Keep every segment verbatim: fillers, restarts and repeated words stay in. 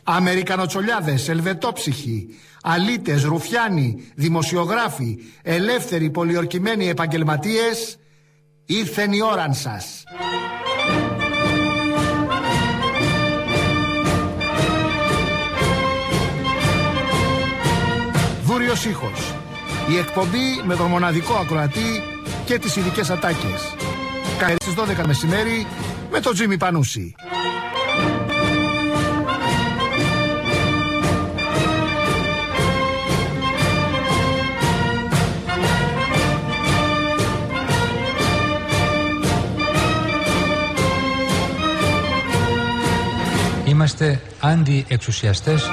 Αμερικανοτσολιάδες, ελβετόψυχοι, αλήτες, ρουφιάνοι, δημοσιογράφοι, ελεύθεροι πολιορκημένοι επαγγελματίες, ήρθεν η ώραν σας. Δούριος ήχος. Η εκπομπή με τον μοναδικό ακροατή και τις ειδικές ατάκες. Κάθε στις δώδεκα μεσημέρι με τον Τζίμι Πανούση. Είμαστε αντιεξουσιαστές.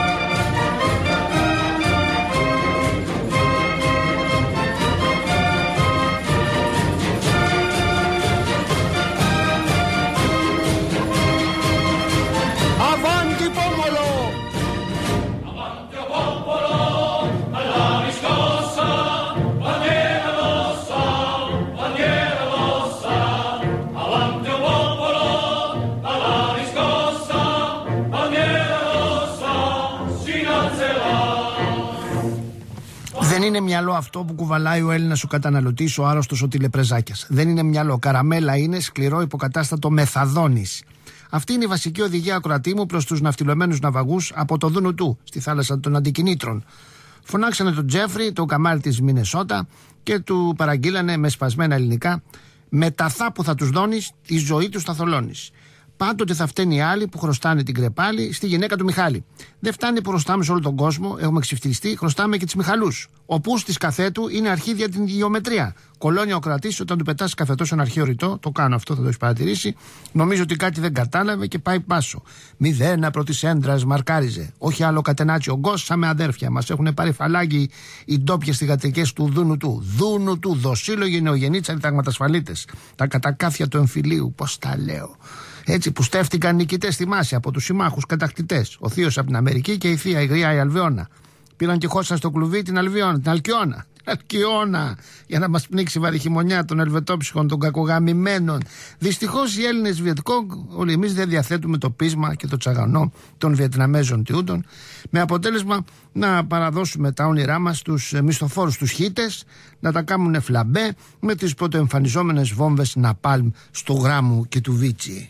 Δεν είναι μυαλό αυτό που κουβαλάει ο Έλληνας ο καταναλωτής, ο άρρωστος, ο τηλεπρεζάκιας. Δεν είναι μυαλό. Καραμέλα είναι, σκληρό υποκατάστατο μεθαδόνης. Αυτή είναι η βασική οδηγία ακροατή μου προς τους ναυτιλωμένους ναυαγούς από το Δούνου του, στη θάλασσα των αντικινήτρων. Φωνάξανε τον Τζέφρι, το καμάρι της Μινεσότα, και του παραγγείλανε με σπασμένα ελληνικά: με τα θά που θα τους δώνεις, τη ζωή τους θα θολώνεις. Πάντοτε θα φταίνει οι άλλοι που χρωστάνε την κρεπάλη στη γυναίκα του Μιχάλη. Δεν φτάνει που χρωστάμε σε όλο τον κόσμο, έχουμε ξυφτιστεί, χρωστάμε και τις Μιχαλούς. Ο πούς της καθέτου είναι αρχή για την γεωμετρία. Κολώνει ο κρατής όταν του πετάς καφετό σε ένα αρχαίο ρητό. Το κάνω αυτό, θα το έχει παρατηρήσει. Νομίζω ότι κάτι δεν κατάλαβε και πάει πάσο. Μηδένα πρώτη έντρα μαρκάριζε. Όχι άλλο κατενάτσι ο γκος, σαν με αδέρφια. Μας έχουν πάρει φαλάγγι οι ντόπιες θυγατρικές του Δούνου του. Δούνου του, δοσύλλογοι νεογεννήτες αντιταγματασφαλίτες. Τα κατακάθια του εμφυλίου, πώς τα λέω. Έτσι που στέφτηκαν νικητές στη Μάση από τους συμμάχους κατακτητές. Ο θείος από την Αμερική και η θεία η γριά η Αλβιώνα. Πήραν και χώσαν στο κλουβί την Αλβιώνα, την Αλκιώνα. Αλκιώνα, για να μας πνίξει βαρύ χειμωνιά των ελβετόψυχων, των κακογαμημένων. Δυστυχώς οι Έλληνες Βιετκόγκ, όλοι εμείς δεν διαθέτουμε το πείσμα και το τσαγανό των Βιετναμέζων τιούντων, με αποτέλεσμα να παραδώσουμε τα όνειρά μας στους μισθοφόρους τους χίτες, να τα κάνουν φλαμπέ με τις πρωτοεμφανιζόμενες βόμβες Ναπάλμ στο Γράμμου και του Βίτσι.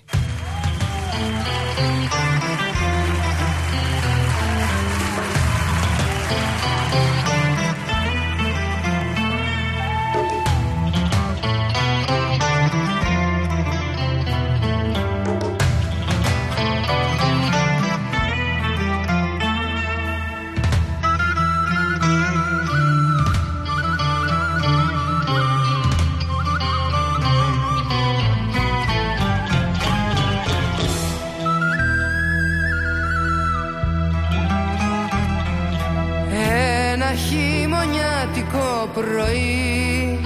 Πρωί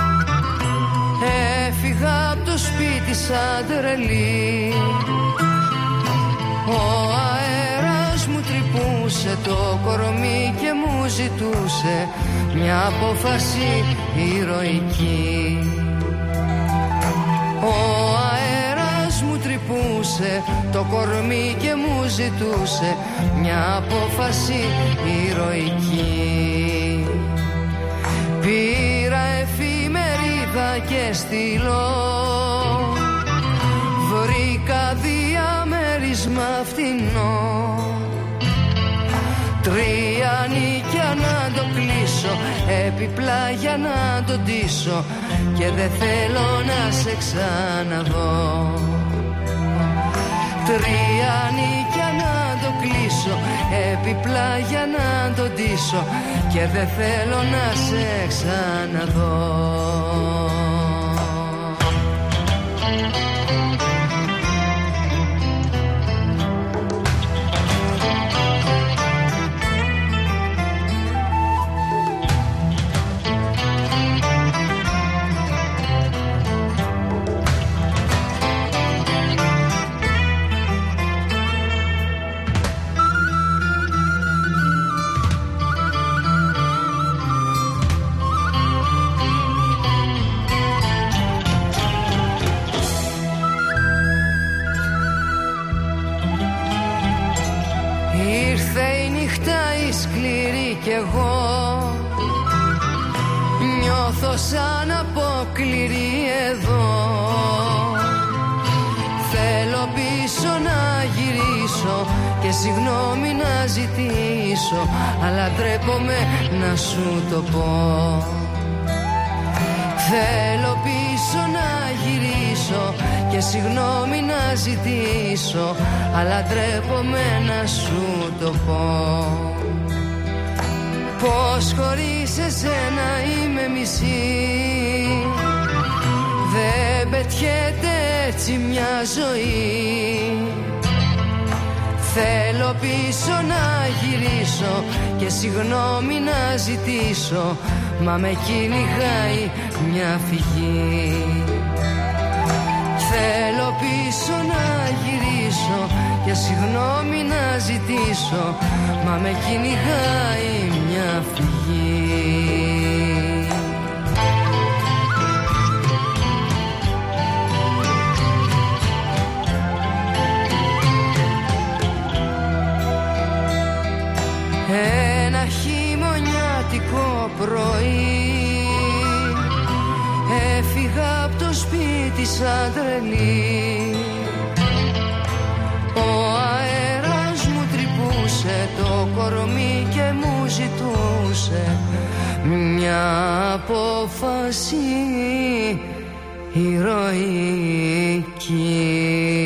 έφυγα από το σπίτι σαν τρελή. Ο αέρας μου τρυπούσε το κορμί και μου ζητούσε μια απόφαση ηρωική. Ο αέρας μου τρυπούσε το κορμί και μου ζητούσε μια απόφαση ηρωική. Πήρα εφημερίδα και στυλό, βρήκα διαμέρισμα φτηνό. Τρία νίκια να το κλείσω, επιπλά για να το ντύσω, και δεν θέλω να σε ξαναδώ. Τρία νίκια να το κλείσω, επιπλά για να το ντύσω, και δεν θέλω να σε ξαναδώ. Ήρθε η νύχτα η σκληρή κι εγώ νιώθω σαν αποκληρή εδώ. Θέλω πίσω να γυρίσω και συγγνώμη να ζητήσω, αλλά ντρέπομαι να σου το πω. Θέλω πίσω να γυρίσω και συγγνώμη να ζητήσω, αλλά ντρέπομαι να σου το πω. Πως χωρίς εσένα είμαι μισή, δεν πετιέται έτσι μια ζωή. Θέλω πίσω να γυρίσω και συγγνώμη να ζητήσω, μα με κυνηγάει μια φυγή. Θέλω πίσω να γυρίσω και συγγνώμη να ζητήσω, μα με κυνηγάει μια φυγή. Ένα χειμωνιάτικο πρωί έφυγα από το σπίτι σαν τρελή. Ο αέρας μου τρυπούσε το κορμί και μου ζητούσε μια απόφαση ηρωική.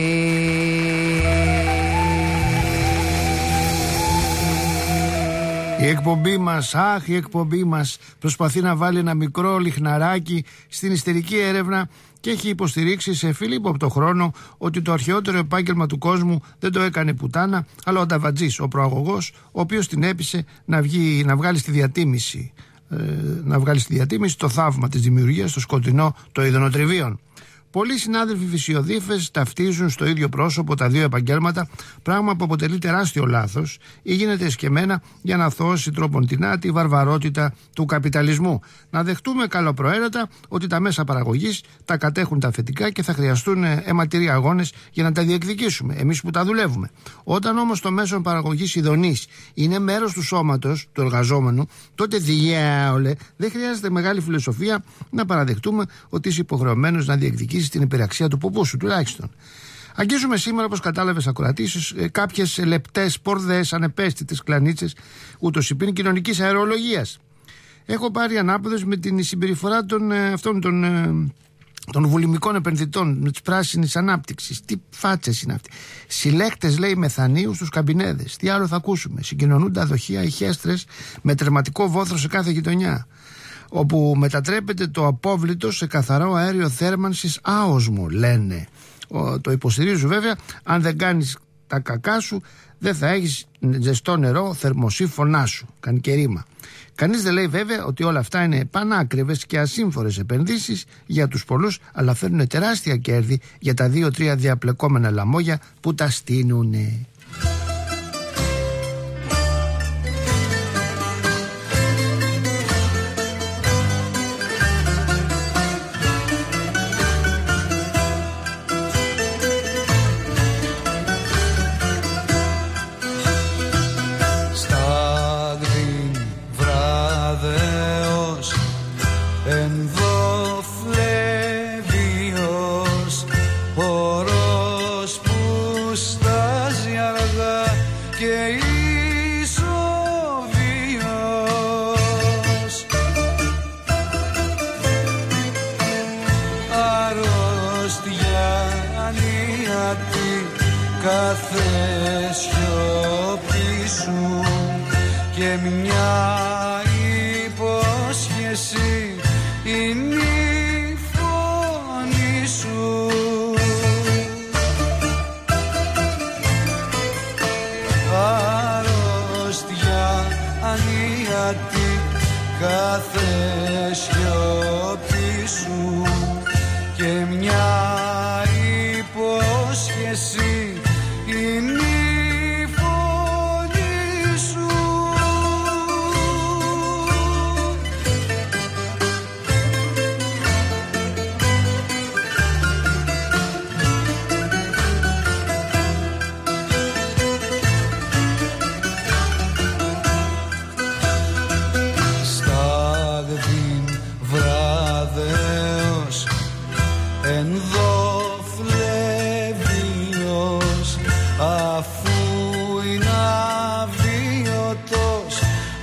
Η εκπομπή μας, αχ, η εκπομπή μας προσπαθεί να βάλει ένα μικρό λιχναράκι στην ιστερική έρευνα και έχει υποστηρίξει σε φίλιππο από το χρόνο ότι το αρχαιότερο επάγγελμα του κόσμου δεν το έκανε πουτάνα, αλλά ο Νταβατζής, ο προαγωγός, ο οποίος την έπεισε να, βγει, να βγάλει στη διατίμηση, ε, να βγάλει στη διατίμηση το θαύμα της δημιουργίας, το σκοτεινό των ειδονοτριβίων. Πολλοί συνάδελφοι φυσιοδίφες ταυτίζουν στο ίδιο πρόσωπο τα δύο επαγγέλματα, πράγμα που αποτελεί τεράστιο λάθος ή γίνεται εσκεμμένα για να θώσει τροποντινά τη βαρβαρότητα του καπιταλισμού. Να δεχτούμε καλοπροαίρετα ότι τα μέσα παραγωγής τα κατέχουν τα αφεντικά και θα χρειαστούν αιματηροί αγώνες για να τα διεκδικήσουμε, εμείς που τα δουλεύουμε. Όταν όμως το μέσο παραγωγής ειδονής είναι μέρος του σώματος του εργαζόμενου, τότε διάολε δεν χρειάζεται μεγάλη φιλοσοφία να παραδεχτούμε ότι είσαι υποχρεωμένος να διεκδικήσεις την υπεραξία του ποπού σου, τουλάχιστον. Αγγίζουμε σήμερα, όπως κατάλαβες ακροατήσεις, κάποιες λεπτές, πορδές, ανεπαίσθητες κλανίτσες, ούτως υπήν κοινωνικής αερολογίας. Έχω πάρει ανάποδες με την συμπεριφορά των, αυτών των, των βουλημικών επενδυτών, με της πράσινης ανάπτυξης. Τι φάτσες είναι αυτοί. Συλλέκτες, λέει, μεθανίου στους καμπινέδες. Τι άλλο θα ακούσουμε. Συγκοινωνούν τα δοχεία ηχέστρες με τερματικό βόθρο σε κάθε γειτονιά, όπου μετατρέπεται το απόβλητο σε καθαρό αέριο θέρμανσης άοσμο, λένε. Ο, το υποστηρίζω βέβαια. Αν δεν κάνεις τα κακά σου, δεν θα έχεις ζεστό νερό, θερμοσύφωνά σου. Κάνει και ρήμα. Κανείς δεν λέει βέβαια ότι όλα αυτά είναι πανάκριβες και ασύμφορες επενδύσεις για τους πολλούς, αλλά φέρνουν τεράστια κέρδη για τα δύο-τρία διαπλεκόμενα λαμόγια που τα στείνουνε.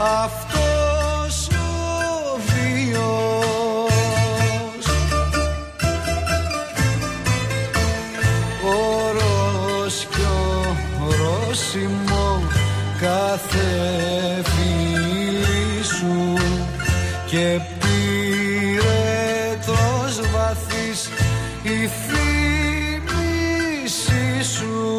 αυτός ο βίος. Όρος κι ορόσημο κάθε φίλη σου και πυρετός βαθύς η θύμηση σου.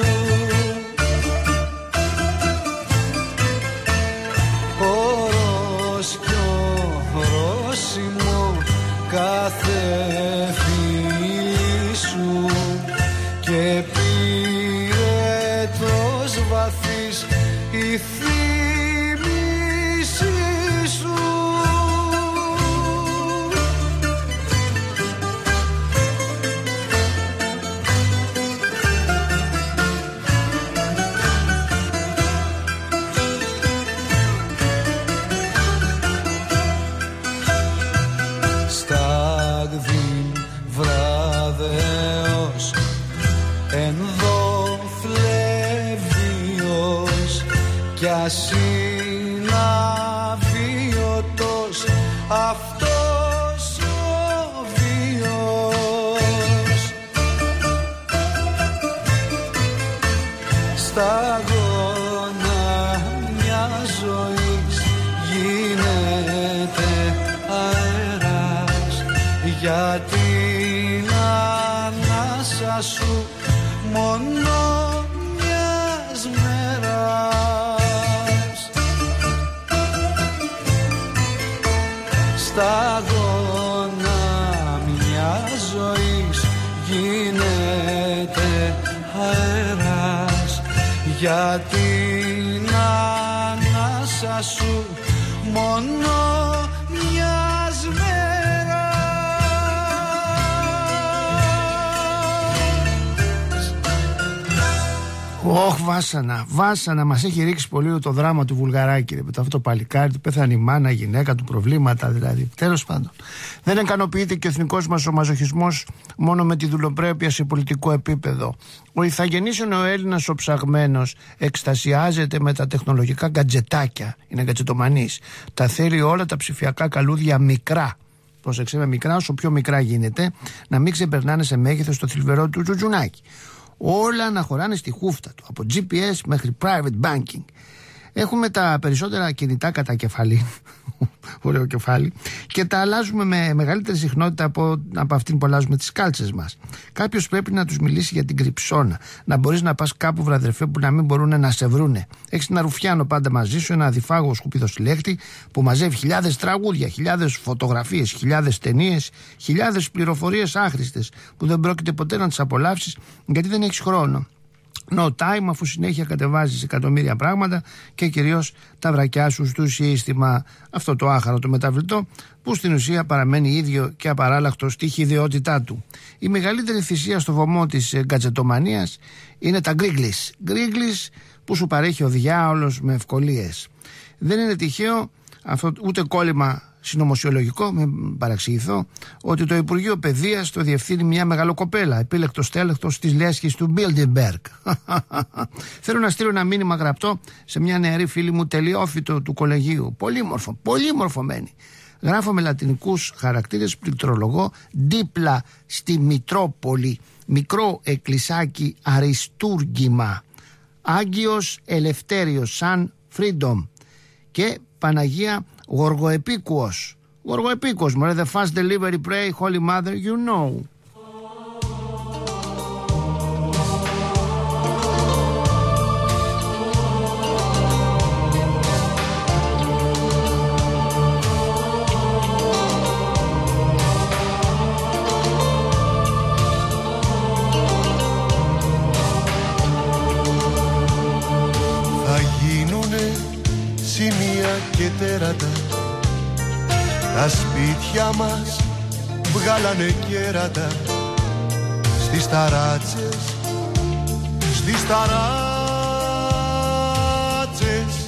Όρος κι ορόσημο κάθε φίλη σου και πυρετός βαθύς η θύμηση σου. Στάγδιν βράδεος ενδοφλεβίος κι ας είναι αβίωτος αυτός ο βίος. Σταγόνα μια ζωής γίνεται αέρας για την ανάσα σου μόνο μιας μέρας. Σταγόνα μια ζωής γίνεται αέρας για την ανάσα σου μόνο μιας μέρας. Ωχ, Βάσανα, Βάσανα, μας έχει ρίξει πολύ το δράμα του Βουλγαράκη. Ρε, με αυτό το παλικάρι του, πέθανε η μάνα, η γυναίκα του, προβλήματα δηλαδή. Τέλος πάντων, δεν ικανοποιείται και ο εθνικός μας ο μαζοχισμός μόνο με τη δουλοπρέπεια σε πολιτικό επίπεδο. Ο ηθαγενής ο Έλληνας ο ψαγμένος εκστασιάζεται με τα τεχνολογικά γκατζετάκια, είναι γκατζετομανής. Τα θέλει όλα τα ψηφιακά καλούδια μικρά. Πρόσεξε, με μικρά, όσο πιο μικρά γίνεται, να μην ξεπερνάνε σε μέγεθος το θλιβερό του τζουτζουνάκι. Όλα να χωράνε στη χούφτα του, από τζι πι ες μέχρι private banking. Έχουμε τα περισσότερα κινητά κατά κεφαλή, ωραίο κεφάλι, και τα αλλάζουμε με μεγαλύτερη συχνότητα από, από αυτήν που αλλάζουμε τις κάλτσες μας. Κάποιος πρέπει να τους μιλήσει για την κρυψώνα. Να μπορείς να πας κάπου, βραδερφέ, που να μην μπορούν να σε βρούνε. Έχεις ένα ρουφιάνο πάντα μαζί σου, ένα αδιφάγο σκουπίδο συλλέχτη που μαζεύει χιλιάδες τραγούδια, χιλιάδες φωτογραφίες, χιλιάδες ταινίες, χιλιάδες πληροφορίες άχρηστες που δεν πρόκειται ποτέ να τις απολαύσεις γιατί δεν έχεις χρόνο. No time, αφού συνέχεια κατεβάζεις εκατομμύρια πράγματα και κυρίως τα βρακιά σου στο σύστημα, αυτό το άχαρο το μεταβλητό που στην ουσία παραμένει ίδιο και απαράλλαχτο στη χυδαιότητά του. Η μεγαλύτερη θυσία στο βωμό της γκατζετομανίας είναι τα γκρίγκλις. Γκρίγκλις που σου παρέχει ο διάολος με ευκολίες. Δεν είναι τυχαίο αυτό, ούτε κόλλημα συνωμοσιολογικό, μην παραξηγηθώ, ότι το Υπουργείο Παιδείας το διευθύνει μια μεγαλοκοπέλα, επίλεκτος τέλεχτος της λέσχης του Bilderberg. Θέλω να στείλω ένα μήνυμα γραπτό σε μια νεαρή φίλη μου τελειόφυτο του κολεγίου. Πολύ μορφο, πολύ μορφωμένη. Γράφω με λατινικούς χαρακτήρες πληκτρολογώ δίπλα στη Μητρόπολη, μικρό εκκλησάκι αριστούργημα, Άγγιος Ελευθέριος Σαν Freedom και Παναγία Γοργοεπίκουος. Γοργοεπίκουος, μωρέ, the fast delivery pray, Holy Mother, you know. Θα γίνουνε σημεία και τέρατα, τα σπίτια μας βγάλανε κέρατα, στις ταράτσες, στις ταράτσες.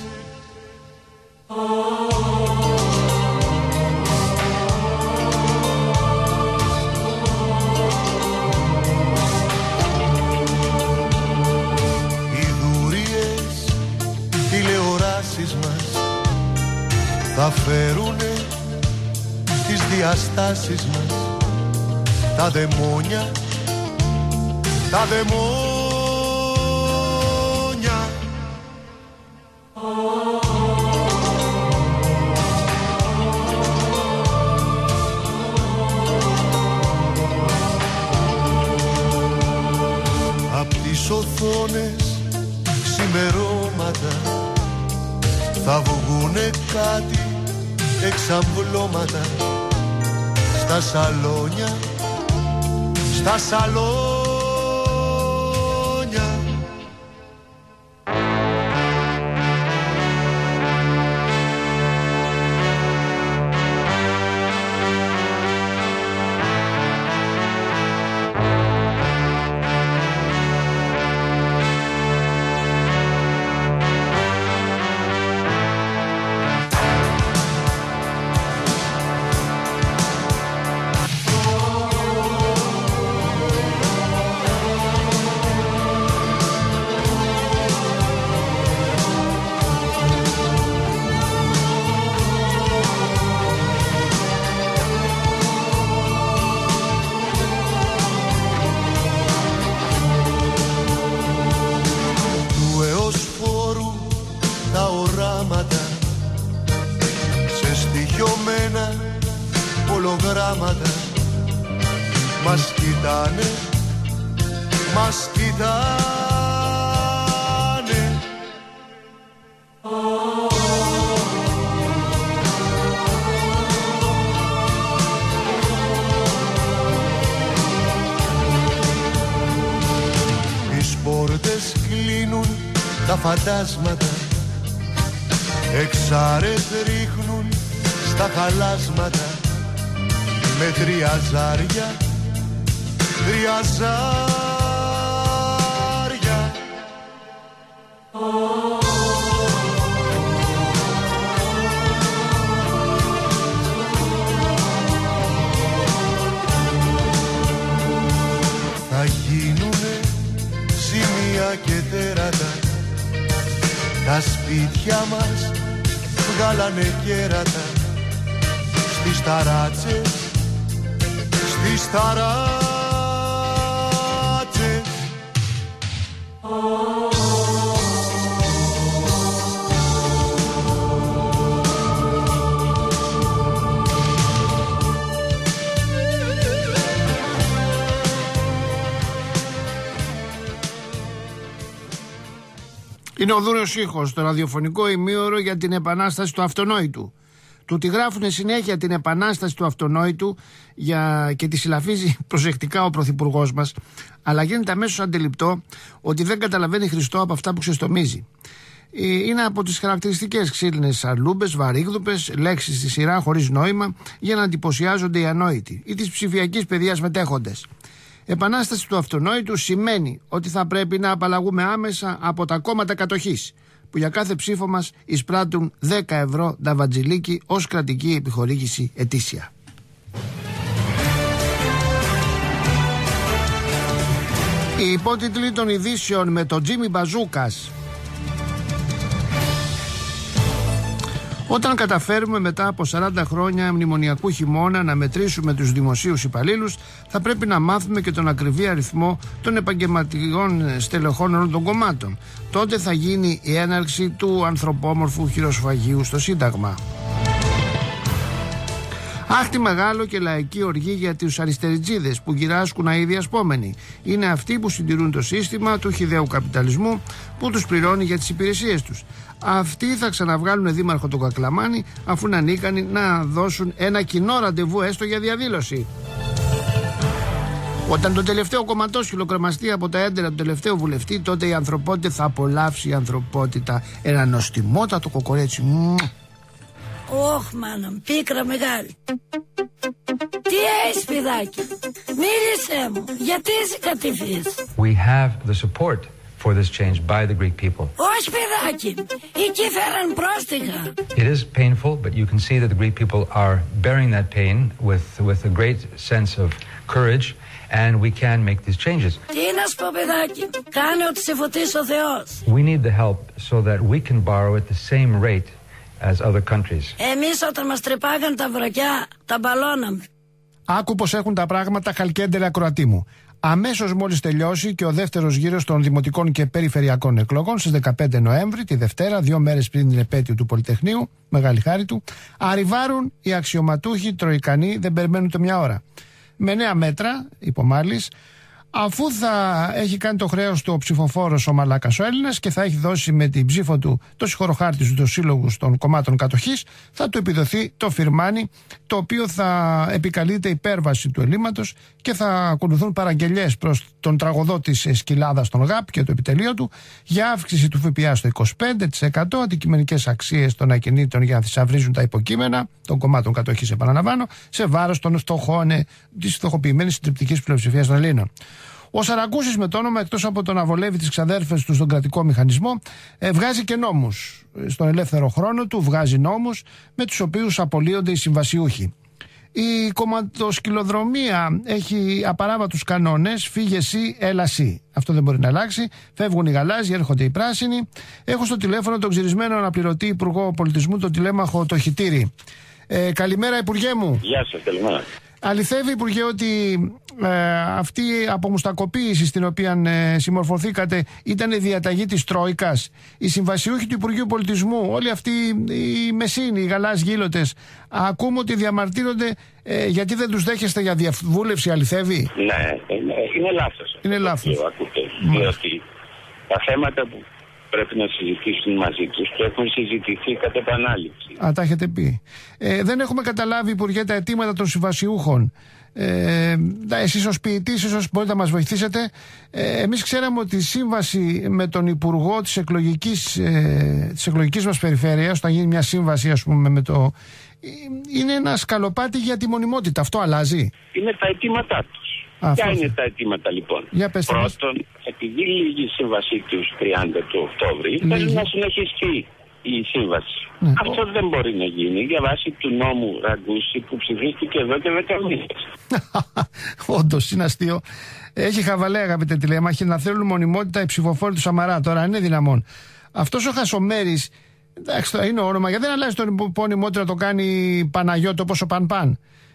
Οι δούριες τηλεοράσεις μας θα φέρουνε τις διαστάσεις μας, τα δαιμόνια, τα δαιμόνια. Απ' τις οθόνες ξημερώματα θα βγουνε κάτι εξαμπλώματα στα σαλόνια, στα σαλόνια. Μας κοιτάνε, μας κοιτάνε. Τις πόρτες κλείνουν τα φαντάσματα, εξάρες ρίχνουν στα χαλάσματα, με τρία ζάρια, τρία ζάρια. Θα γίνουνε σημεία και τέρατα, τα σπίτια μας βγάλανε κέρατα, στις ταράτσες, στις ταράτσες. Είναι ο Δούρος Ήχος, το ραδιοφωνικό ημίωρο για την επανάσταση του αυτονόητου. Του τη γράφουν συνέχεια την επανάσταση του αυτονόητου για... και τη συλλαφίζει προσεκτικά ο πρωθυπουργός μας, αλλά γίνεται αμέσως αντιληπτό ότι δεν καταλαβαίνει Χριστό από αυτά που ξεστομίζει. Είναι από τις χαρακτηριστικές ξύλινες αρλούμπες, βαρύγδουπες, λέξεις στη σειρά χωρίς νόημα για να εντυπωσιάζονται οι ανόητοι ή της ψηφιακής παιδείας μετέχοντες. Επανάσταση του αυτονόητου σημαίνει ότι θα πρέπει να απαλλαγούμε άμεσα από τα κόμματα κατοχής, που για κάθε ψήφο μας εισπράττουν δέκα ευρώ νταβατζιλίκι ως κρατική επιχορήγηση ετήσια. Οι υπότιτλοι των ειδήσεων με τον Τζίμι Μπαζούκας. Όταν καταφέρουμε μετά από σαράντα χρόνια μνημονιακού χειμώνα να μετρήσουμε τους δημοσίους υπαλλήλους, θα πρέπει να μάθουμε και τον ακριβή αριθμό των επαγγελματικών στελεχών όλων των κομμάτων. Τότε θα γίνει η έναρξη του ανθρωπόμορφου χειροσφαγίου στο Σύνταγμα. Άχτη μεγάλο και λαϊκή οργή για τους αριστεριτζίδες που γυράσκουν αηδιασπόμενοι. Είναι αυτοί που συντηρούν το σύστημα του χυδαίου καπιταλισμού που τους πληρώνει για τις υπηρεσίες τους. Αυτοί θα ξαναβγάλουν δήμαρχο τον Κακλαμάνη, αφού είναι ανίκανοι να δώσουν ένα κοινό ραντεβού έστω για διαδήλωση. Όταν το τελευταίο κομματόσχυλο κρεμαστεί από τα έντερα του τελευταίου βουλευτή, τότε η ανθρωπότητα θα απολαύσει η ανθρωπότητα ένα νοστιμότατο κοκορέτσι. Ωχ, μάνα μου, πίκρα μεγάλη. Τι έχεις, παιδάκι? Μίλησέ μου, γιατί είσαι κατηφής? We have the support for this change by the Greek people. Όχι, παιδάκι, εκεί φέραν πρόστιχα. It is painful, but you can see that the Greek people are bearing that pain with, with a great sense of courage, and we can make these changes. Τι να σου πω, παιδάκι, κάνε ότι σε φωτίσει ο Θεός. We need the help so that we can borrow at the same rate as other countries. Εμείς όταν μας τρυπάγαν τα βρακιά, τα μπαλώναμε. Άκου πως έχουν τα πράγματα, Χαλκέντερε ακροατή μου. Αμέσως μόλις τελειώσει και ο δεύτερος γύρος των δημοτικών και περιφερειακών εκλογών στις δεκαπέντε Νοέμβρη, τη Δευτέρα, δύο μέρες πριν την επέτειο του Πολυτεχνείου, μεγάλη χάρη του, arrivάρουν οι αξιωματούχοι τροϊκανοί, δεν περιμένουν ούτε μια ώρα. Με νέα μέτρα, υπομάλης, αφού θα έχει κάνει το χρέος του ο ψηφοφόρος ο Μαλάκας ο Έλληνας και θα έχει δώσει με την ψήφο του το συγχωροχάρτη του, το σύλλογου των κομμάτων κατοχής, θα του επιδοθεί το φιρμάνι, το οποίο θα επικαλείται υπέρβαση του ελλείμματος και θα ακολουθούν παραγγελιές προς τον τραγωδότη της Σκυλάδας των ΓΑΠ και το επιτελείο του για αύξηση του ΦΠΑ στο είκοσι πέντε τοις εκατό, αντικειμενικές αξίες των ακινήτων για να θησαυρίζουν τα υποκείμενα των κομμάτων κατοχής, επαναλαμβάνω, σε βάρος των φτωχών, της φτωχοποιημένης συντριπτικής πλειοψηφίας των Ελλήνων. Ο Σαραγκούσης με το όνομα, εκτός από το να βολεύει τις ξαδέρφες του στον κρατικό μηχανισμό, ε, βγάζει και νόμους. Στον ελεύθερο χρόνο του βγάζει νόμους με τους οποίους απολύονται οι συμβασιούχοι. Η κομματοσκυλοδρομία έχει απαράβατους κανόνες, φύγε εσύ, έλα εσύ. Αυτό δεν μπορεί να αλλάξει. Φεύγουν οι γαλάζιοι, έρχονται οι πράσινοι. Έχω στο τηλέφωνο τον ξυρισμένο αναπληρωτή Υπουργό Πολιτισμού, τον τηλέμαχο το Χιτήρι. Ε, καλημέρα, Υπουργέ μου. Γεια σας, καλημέρα. Αληθεύει, Υπουργέ, ότι ε, αυτή η απομουστακοποίηση στην οποία ε, συμμορφωθήκατε ήταν η διαταγή της Τρόικας? Οι συμβασιούχοι του Υπουργείου Πολιτισμού, όλοι αυτοί οι μεσίνοι, οι γαλάζιοι γήλωτες, ακούμε ότι διαμαρτύρονται ε, γιατί δεν τους δέχεστε για διαβούλευση. Αληθεύει? Ναι, είναι, είναι λάθος. Είναι λάθος. Διότι τα θέματα που πρέπει να συζητήσουν μαζί τους και έχουν συζητηθεί κατ' επανάληψη. Α, τα έχετε πει. Ε, δεν έχουμε καταλάβει, Υπουργέ, τα αιτήματα των συμβασιούχων. Ε, εσείς ως ποιητής ίσως μπορείτε να μας βοηθήσετε. Ε, εμείς ξέραμε ότι η σύμβαση με τον Υπουργό της εκλογικής, ε, της εκλογικής μας περιφέρειας, όταν γίνει μια σύμβαση, ας πούμε, με το... είναι ένα σκαλοπάτι για τη μονιμότητα. Αυτό αλλάζει? Είναι τα αιτήματά τους. Α, ποια είναι τα αιτήματα λοιπόν? Πρώτον, επειδή λύγει η σύμβασή τους τριάντα του Οκτώβρη, θέλει να συνεχιστεί η σύμβαση. Ναι. Αυτό δεν μπορεί να γίνει για βάση του νόμου Ραγκούση που ψηφίστηκε εδώ και δέκα μήνες. Όντως, είναι αστείο. Έχει χαβαλέ, αγαπητέ τηλέμαχοι, να θέλουν μονιμότητα οι ψηφοφόροι του Σαμαρά. Τώρα είναι δυναμόν. Αυτός ο Χασομέρης, εντάξει, τώρα είναι όνομα, γιατί δεν αλλάζει τον υπόνοιμό του να το κάνει Παναγιώτο όπως ο Πανπάν.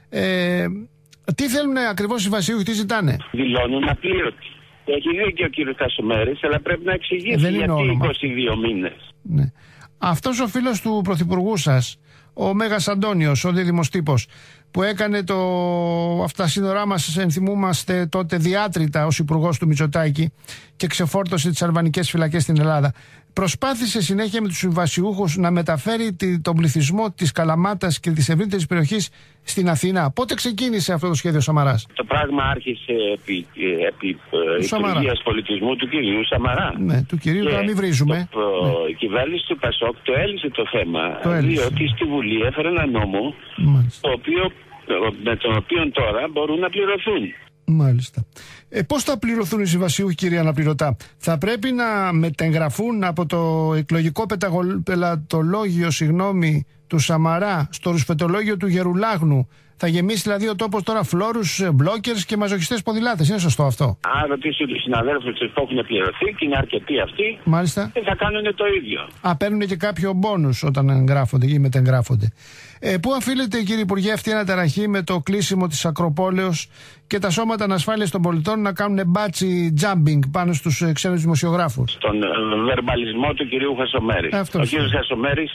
Ε, τι θέλουν ακριβώς οι συμβασιούχοι, τι ζητάνε? Δηλώνουν απλήρωτοι. Έχει δίκιο ο κύριος Χασομέρης, αλλά πρέπει να εξηγήσει γιατί είκοσι δύο μήνες. Ναι. Αυτός ο φίλος του Πρωθυπουργού σας, ο Μέγας Αντώνιος, ο δίδυμος τύπος, που έκανε το... αυτά τα σύνορά μας, ενθυμούμαστε τότε, διάτρητα ως υπουργός του Μητσοτάκη και ξεφόρτωσε τις αλβανικές φυλακές στην Ελλάδα, προσπάθησε συνέχεια με τους συμβασιούχους να μεταφέρει τον πληθυσμό της Καλαμάτας και της ευρύτερης περιοχής στην Αθήνα. Πότε ξεκίνησε αυτό το σχέδιο Σαμαράς? Το πράγμα άρχισε επί, επί Υπουργείας Πολιτισμού του κυρίου Σαμαρά. Ναι, του κυρίου, τώρα μην βρίζουμε. Το, ναι. Η κυβέρνηση του Πασόκ το έλυσε το θέμα, το έλυσε. Διότι στη Βουλή έφερε ένα νόμο το οποίο, με τον οποίο τώρα μπορούν να πληρωθούν. Μάλιστα. Ε, πώς θα πληρωθούν οι συμβασιούχοι, κύριε Αναπληρωτά? Θα πρέπει να μετεγγραφούν από το εκλογικό πελατολόγιο, συγγνώμη, του Σαμαρά στο ρουσφετολόγιο του Γερουλάγνου? Θα γεμίσει δηλαδή ο τόπος τώρα φλόρους, μπλόκερς και μαζοχιστές ποδηλάτες. Είναι σωστό αυτό? Αν ρωτήσει τους συναδέλφους τους που έχουν πληρωθεί και είναι αρκετοί αυτοί, μάλιστα, και θα κάνουν το ίδιο. Α, παίρνουν και κάποιο μπόνους όταν εγγράφονται ή μετεγγράφονται. Ε, πού οφείλεται, κύριε Υπουργέ, αυτή η αναταραχή με το κλείσιμο της Ακροπόλεως και τα σώματα ανασφάλειας των πολιτών να κάνουν μπάτσι jumping πάνω στους ε, ξένους δημοσιογράφους? Στον ε, βερμπαλισμό του κυρίου Χασομέρη. Αυτό, ο κύριος Χασομέρης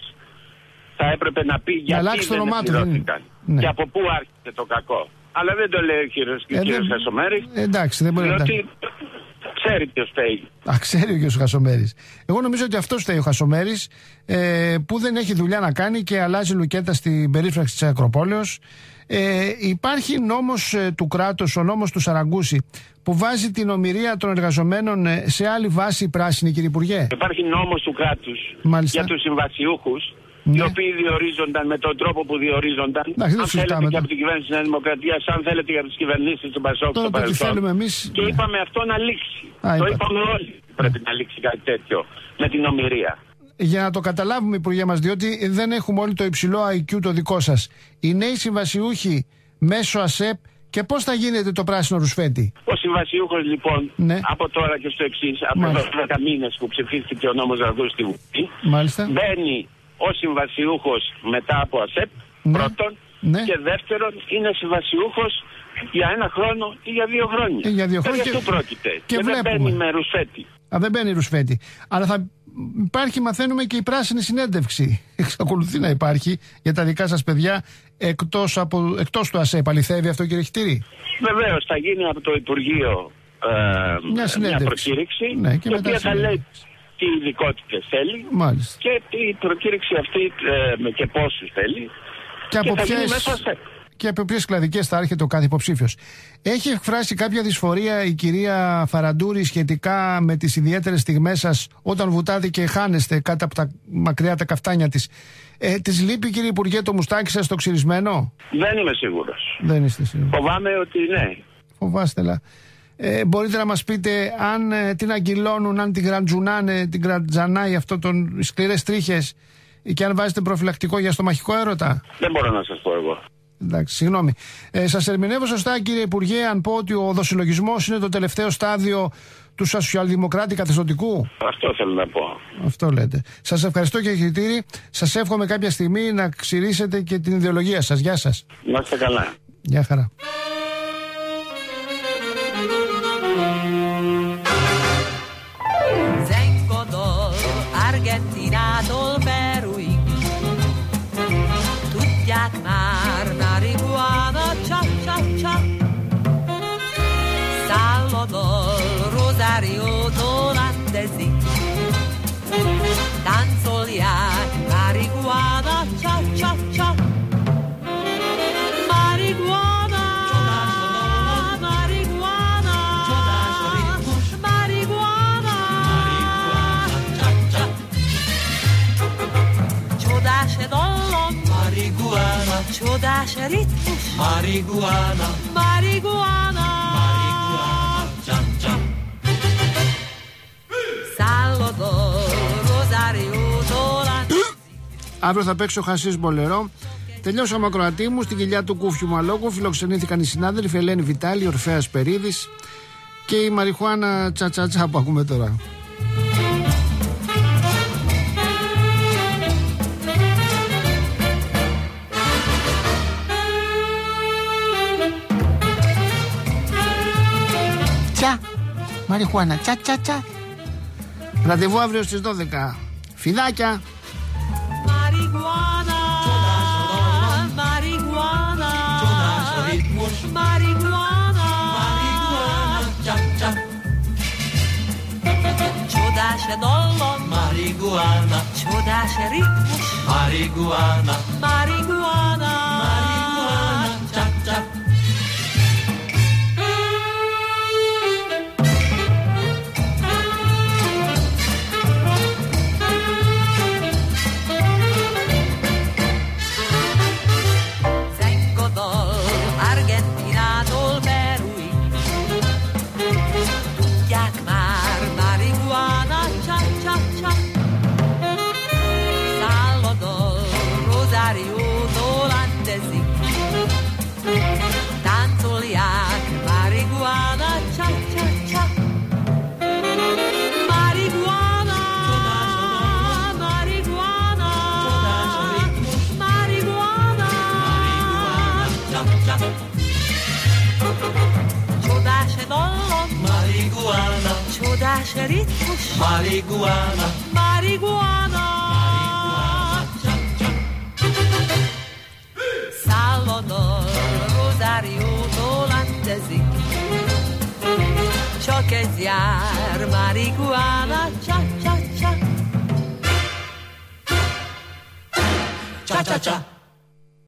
θα έπρεπε να πει γιατί να δεν πληρώθηκαν. Ναι. Και από πού άρχισε το κακό. Αλλά δεν το λέει ο κύριος, ε, κύριος δεν... Χασομέρης. Ε, εντάξει, δεν μπορεί να... Διότι ξέρει ποιος φταίει. Α, ξέρει ο κύριος Χασομέρης. Εγώ νομίζω ότι αυτός φταίει ο Χασομέρης, ε, που δεν έχει δουλειά να κάνει και αλλάζει λουκέτα στην περίφραξη της Ακροπόλεως. Ε, υπάρχει νόμος ε, του κράτους, ο νόμος του Σαραγκούση, που βάζει την ομηρία των εργαζομένων ε, σε άλλη βάση πράσινη, κύριε Υπουργέ. Υπάρχει νόμος του κράτους για τους συμβασιούχους, ναι, οι οποίοι διορίζονταν με τον τρόπο που διορίζονταν. Να, αν θέλετε και από την κυβέρνηση της Νέας Δημοκρατίας, αν θέλετε και από τις κυβερνήσεις του Πασόκ στο παρελθόν. Εμείς... Και είπαμε αυτό να λήξει. Α, το είπα. είπαμε όλοι. Πρέπει να λήξει κάτι τέτοιο με την ομηρία. Για να το καταλάβουμε, Υπουργέ μας, διότι δεν έχουμε όλοι το υψηλό άι κιου το δικό σας. Οι νέοι συμβασιούχοι μέσω ΑΣΕΠ, και πώς θα γίνεται το πράσινο ρουσφέτη? Ο συμβασιούχος λοιπόν, ναι, από τώρα και στο εξής, από εδώ δέκα μήνες που ψηφίστηκε ο νόμος Ραδού στη Βουλή, μπαίνει ως συμβασιούχος μετά από ΑΣΕΠ, ναι. πρώτον, ναι. και δεύτερον είναι συμβασιούχος για ένα χρόνο ή για δύο χρόνια. Ε, για δύο χρόνια. Και, και, πρόκειται. Και, και δεν μπαίνει με ρουσφέτη. Α, δεν μπαίνει ρουσφέτη. Αλλά θα υπάρχει, μαθαίνουμε, και η πράσινη συνέντευξη. Εξακολουθεί να υπάρχει για τα δικά σας παιδιά εκτός, από, εκτός του ΑΣΕΠ. Αληθεύει αυτό, κύριε Χιτήρη? Βεβαίως, θα γίνει από το Υπουργείο ε, μια, μια προκήρυξη, ναι, και η οποία θα λέει τι ειδικότητες θέλει. Μάλιστα. Και η προκήρυξη αυτή ε, και πόσους θέλει. Και, και από ποιες... Και από ποιες κλαδικές θα έρχεται ο κάθε υποψήφιος. Έχει εκφράσει κάποια δυσφορία η κυρία Φαραντούρη σχετικά με τις ιδιαίτερες στιγμές σας όταν βουτάτε και χάνεστε κάτω από τα μακριά τα καφτάνια της? Ε, της λείπει, κύριε Υπουργέ, το μουστάκι σας το ξυρισμένο? Δεν είμαι σίγουρος. Δεν είστε σίγουρος? Φοβάμαι ότι ναι. Φοβάστε, λα. Ε, μπορείτε να μας πείτε αν ε, την αγγυλώνουν, αν την γραντζουνάνε, την γραντζανάει αυτό τον σκληρές τρίχες, και αν βάζετε προφυλακτικό για στομαχικό έρωτα? Δεν μπορώ να σας πω εγώ. Εντάξει, συγγνώμη. Ε, σας ερμηνεύω σωστά, κύριε Υπουργέ, αν πω ότι ο δοσυλλογισμός είναι το τελευταίο στάδιο του σοσιαλδημοκράτη καθεστωτικού? Αυτό θέλω να πω. Αυτό λέτε. Σας ευχαριστώ, κύριε Χιτήρη. Σας εύχομαι κάποια στιγμή να ξηρίσετε και την ιδεολογία σας. Γεια σας. Να είστε καλά. Γεια χαρά. Már marihuana, csa, csa, csa. Salvador Rosario holandezik. Táncolják marihuana, csa, csa, csa. Marihuana, marihuana, marihuana, csa, csa. Csodás dallam, marihuana, csodás ritmus, marihuana, marihuana, marihuana, csam, csam. Salvador Rosario Dolan. Αύριο θα παίξω χασίς μπολερό. Τελειώσαμε, ακροατή μου. Στην κοιλιά του Κούφιου Μαλόκου φιλοξενήθηκαν οι συνάδελφοι Ελένη Βιτάλη, Ορφέας Περίδης και η Μαριχουάνα Τσατσατσά που ακούμε τώρα. Τσα, Μαριχουάνα, τσα, τσα, τσα. Ραντεβού αύριο στις δώδεκα. Φιδάκια. Marihuana, marihuana, marihuana, cha cha. Csodás dallam, marihuana, csodás ritmus, marihuana, marihuana, marihuana, cha cha. Csodás ritmus, marihuana, marihuana, Salvador Rosario holandezik. Csak ez jár, marihuana, csa, csa, csa. Csa, csa, csa.